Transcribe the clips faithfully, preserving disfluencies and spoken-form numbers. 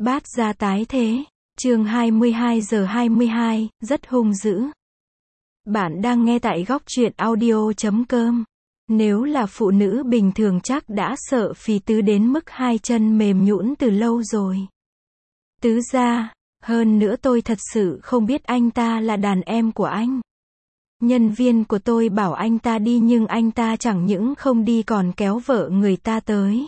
Bát gia tái thế, chương hai mươi hai giờ hai mươi hai, rất hung dữ. Bạn đang nghe tại góc truyện audio chấm com. Nếu là phụ nữ bình thường chắc đã sợ Phì Tứ đến mức hai chân mềm nhũn từ lâu rồi. Tứ gia, hơn nữa tôi thật sự không biết anh ta là đàn em của anh. Nhân viên của tôi bảo anh ta đi nhưng anh ta chẳng những không đi còn kéo vợ người ta tới.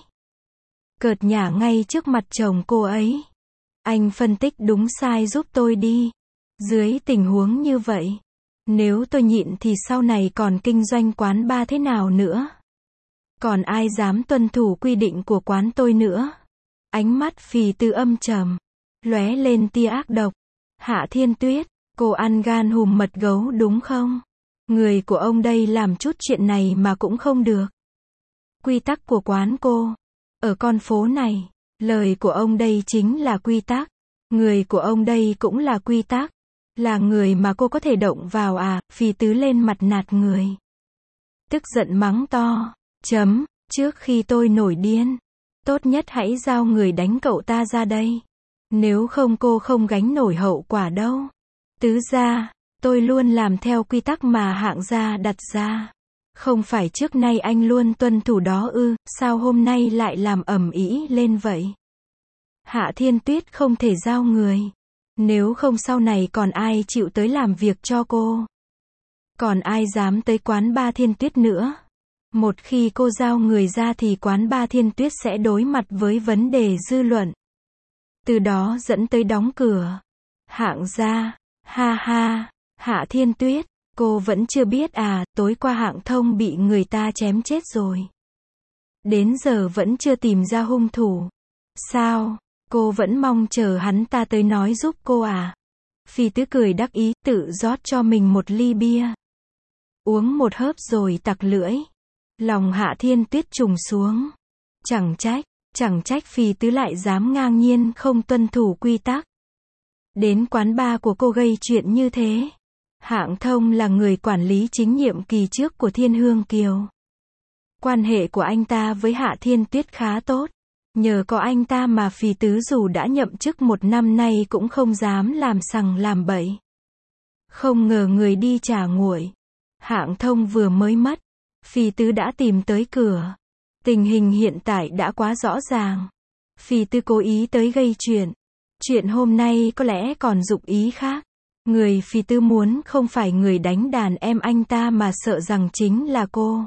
Cợt nhả ngay trước mặt chồng cô ấy. Anh phân tích đúng sai giúp tôi đi. Dưới tình huống như vậy, nếu tôi nhịn thì sau này còn kinh doanh quán bar thế nào nữa? Còn ai dám tuân thủ quy định của quán tôi nữa? Ánh mắt Phì Tứ âm trầm, lóe lên tia ác độc. Hạ Thiên Tuyết, cô ăn gan hùm mật gấu đúng không? Người của ông đây làm chút chuyện này mà cũng không được. Quy tắc của quán cô, ở con phố này, lời của ông đây chính là quy tắc. Người của ông đây cũng là quy tắc. Là người mà cô có thể động vào à? Phì Tứ lên mặt nạt người. Tức giận mắng to. Chấm, trước khi tôi nổi điên, tốt nhất hãy giao người đánh cậu ta ra đây. Nếu không cô không gánh nổi hậu quả đâu. Tứ gia, tôi luôn làm theo quy tắc mà hạng gia đặt ra. Không phải trước nay anh luôn tuân thủ đó ư, sao hôm nay lại làm ầm ĩ lên vậy? Hạ Thiên Tuyết không thể giao người. Nếu không sau này còn ai chịu tới làm việc cho cô? Còn ai dám tới quán bar Thiên Tuyết nữa? Một khi cô giao người ra thì quán bar Thiên Tuyết sẽ đối mặt với vấn đề dư luận. Từ đó dẫn tới đóng cửa. Hạng gia, ha ha, Hạ Thiên Tuyết, cô vẫn chưa biết à, tối qua Hạng Thông bị người ta chém chết rồi. Đến giờ vẫn chưa tìm ra hung thủ. Sao? Cô vẫn mong chờ hắn ta tới nói giúp cô à? Phì Tứ cười đắc ý, tự rót cho mình một ly bia. Uống một hớp rồi tặc lưỡi. Lòng Hạ Thiên Tuyết trùng xuống. Chẳng trách, chẳng trách Phì Tứ lại dám ngang nhiên không tuân thủ quy tắc. Đến quán bar của cô gây chuyện như thế. Hạng Thông là người quản lý chính nhiệm kỳ trước của Thiên Hương Kiều. Quan hệ của anh ta với Hạ Thiên Tuyết khá tốt. Nhờ có anh ta mà Phì Tứ dù đã nhậm chức một năm nay cũng không dám làm sằng làm bậy. Không ngờ người đi trả nguội. Hạng Thông vừa mới mất, Phì Tứ đã tìm tới cửa. Tình hình hiện tại đã quá rõ ràng. Phì Tứ cố ý tới gây chuyện. Chuyện hôm nay có lẽ còn dụng ý khác. Người Phì Tứ muốn không phải người đánh đàn em anh ta mà sợ rằng chính là cô.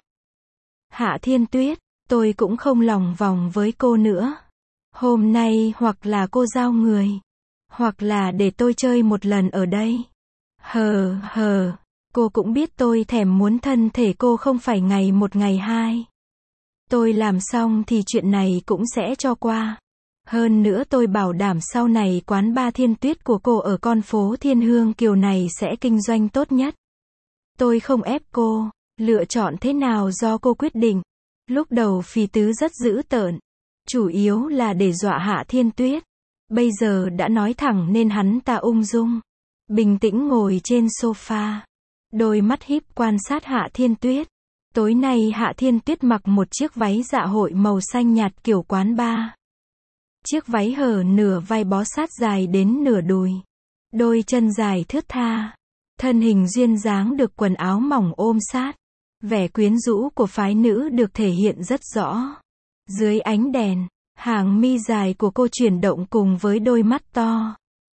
Hạ Thiên Tuyết, tôi cũng không lòng vòng với cô nữa. Hôm nay hoặc là cô giao người, hoặc là để tôi chơi một lần ở đây. Hờ hờ, cô cũng biết tôi thèm muốn thân thể cô không phải ngày một ngày hai. Tôi làm xong thì chuyện này cũng sẽ cho qua. Hơn nữa tôi bảo đảm sau này quán bar Thiên Tuyết của cô ở con phố Thiên Hương Kiều này sẽ kinh doanh tốt nhất. Tôi không ép cô, lựa chọn thế nào do cô quyết định. Lúc đầu Phì Tứ rất dữ tợn, chủ yếu là để dọa Hạ Thiên Tuyết. Bây giờ đã nói thẳng nên hắn ta ung dung, bình tĩnh ngồi trên sofa, đôi mắt híp quan sát Hạ Thiên Tuyết. Tối nay Hạ Thiên Tuyết mặc một chiếc váy dạ hội màu xanh nhạt kiểu quán bar. Chiếc váy hở nửa vai bó sát dài đến nửa đùi, đôi chân dài thướt tha, thân hình duyên dáng được quần áo mỏng ôm sát. Vẻ quyến rũ của phái nữ được thể hiện rất rõ. Dưới ánh đèn, hàng mi dài của cô chuyển động cùng với đôi mắt to.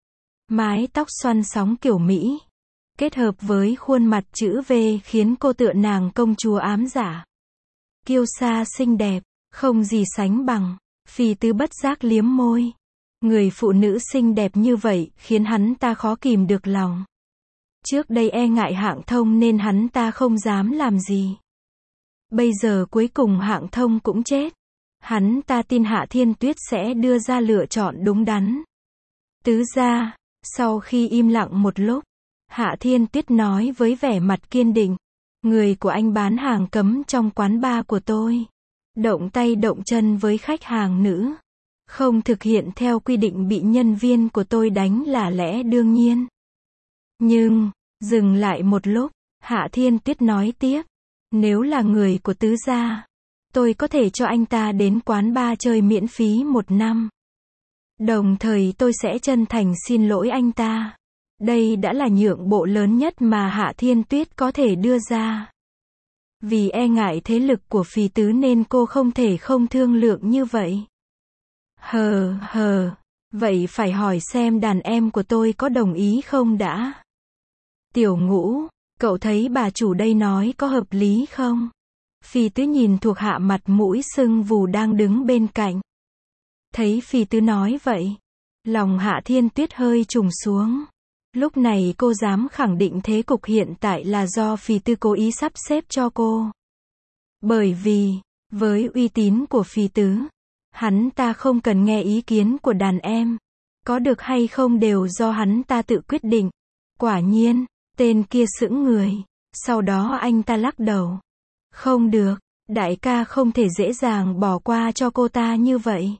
Mái tóc xoăn sóng kiểu Mỹ, kết hợp với khuôn mặt chữ V khiến cô tựa nàng công chúa ám giả. Kiêu sa xinh đẹp, không gì sánh bằng. Phì Tứ bất giác liếm môi. Người phụ nữ xinh đẹp như vậy khiến hắn ta khó kìm được lòng. Trước đây e ngại Hạng Thông nên hắn ta không dám làm gì. Bây giờ cuối cùng Hạng Thông cũng chết. Hắn ta tin Hạ Thiên Tuyết sẽ đưa ra lựa chọn đúng đắn. Tứ gia, sau khi im lặng một lúc, Hạ Thiên Tuyết nói với vẻ mặt kiên định. Người của anh bán hàng cấm trong quán bar của tôi. Động tay động chân với khách hàng nữ. Không thực hiện theo quy định bị nhân viên của tôi đánh là lẽ đương nhiên. Nhưng, dừng lại một lúc, Hạ Thiên Tuyết nói tiếp. Nếu là người của tứ gia, tôi có thể cho anh ta đến quán bar chơi miễn phí một năm. Đồng thời tôi sẽ chân thành xin lỗi anh ta. Đây đã là nhượng bộ lớn nhất mà Hạ Thiên Tuyết có thể đưa ra. Vì e ngại thế lực của Phì Tứ nên cô không thể không thương lượng như vậy. Hờ hờ, vậy phải hỏi xem đàn em của tôi có đồng ý không đã. Tiểu Ngũ, cậu thấy bà chủ đây nói có hợp lý không? Phì Tứ nhìn thuộc hạ mặt mũi sưng vù đang đứng bên cạnh. Thấy Phì Tứ nói vậy, lòng Hạ Thiên Tuyết hơi trùng xuống. Lúc này cô dám khẳng định thế cục hiện tại là do Phì Tứ cố ý sắp xếp cho cô. Bởi vì, với uy tín của Phì Tứ, hắn ta không cần nghe ý kiến của đàn em. Có được hay không đều do hắn ta tự quyết định. Quả nhiên, tên kia sững người. Sau đó anh ta lắc đầu. Không được, đại ca không thể dễ dàng bỏ qua cho cô ta như vậy.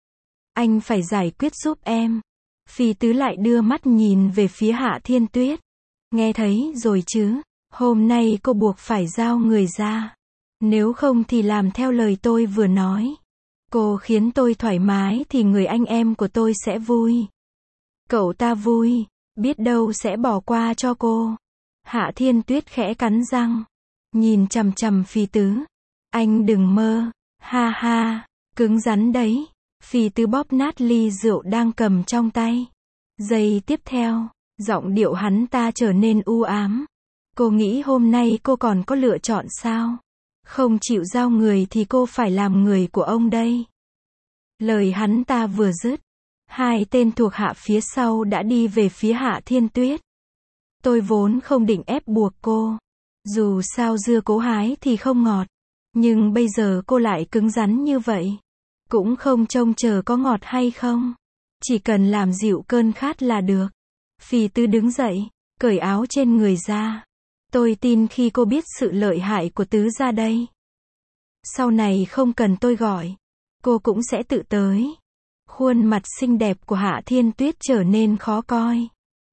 Anh phải giải quyết giúp em. Phì Tứ lại đưa mắt nhìn về phía Hạ Thiên Tuyết. Nghe thấy rồi chứ, hôm nay cô buộc phải giao người ra. Nếu không thì làm theo lời tôi vừa nói. Cô khiến tôi thoải mái thì người anh em của tôi sẽ vui. Cậu ta vui, biết đâu sẽ bỏ qua cho cô. Hạ Thiên Tuyết khẽ cắn răng, nhìn chằm chằm Phì Tứ. Anh đừng mơ, ha ha, cứng rắn đấy. Phì Tứ bóp nát ly rượu đang cầm trong tay. Giây tiếp theo, giọng điệu hắn ta trở nên u ám. Cô nghĩ hôm nay cô còn có lựa chọn sao? Không chịu giao người thì cô phải làm người của ông đây. Lời hắn ta vừa dứt, hai tên thuộc hạ phía sau đã đi về phía Hạ Thiên Tuyết. Tôi vốn không định ép buộc cô. Dù sao dưa cố hái thì không ngọt. Nhưng bây giờ cô lại cứng rắn như vậy. Cũng không trông chờ có ngọt hay không. Chỉ cần làm dịu cơn khát là được. Phì Tứ đứng dậy, cởi áo trên người ra. Tôi tin khi cô biết sự lợi hại của Tứ gia đây. Sau này không cần tôi gọi. Cô cũng sẽ tự tới. Khuôn mặt xinh đẹp của Hạ Thiên Tuyết trở nên khó coi.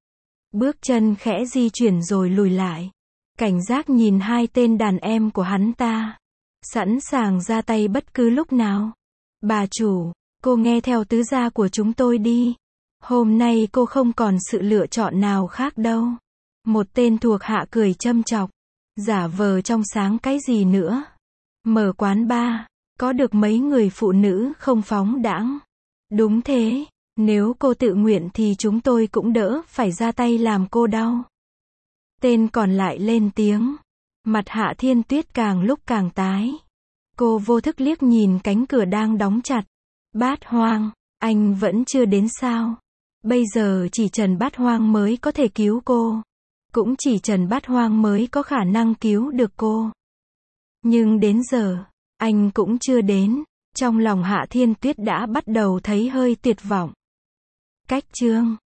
Bước chân khẽ di chuyển rồi lùi lại. Cảnh giác nhìn hai tên đàn em của hắn ta. Sẵn sàng ra tay bất cứ lúc nào. Bà chủ, cô nghe theo tứ gia của chúng tôi đi. Hôm nay cô không còn sự lựa chọn nào khác đâu. Một tên thuộc hạ cười châm chọc. Giả vờ trong sáng cái gì nữa. Mở quán bar, có được mấy người phụ nữ không phóng đãng. Đúng thế, nếu cô tự nguyện thì chúng tôi cũng đỡ phải ra tay làm cô đau. Tên còn lại lên tiếng. Mặt Hạ Thiên Tuyết càng lúc càng tái. Cô vô thức liếc nhìn cánh cửa đang đóng chặt. Bát Hoang, anh vẫn chưa đến sao? Bây giờ chỉ Trần Bát Hoang mới có thể cứu cô. Cũng chỉ Trần Bát Hoang mới có khả năng cứu được cô. Nhưng đến giờ, anh cũng chưa đến. Trong lòng Hạ Thiên Tuyết đã bắt đầu thấy hơi tuyệt vọng. Cách chương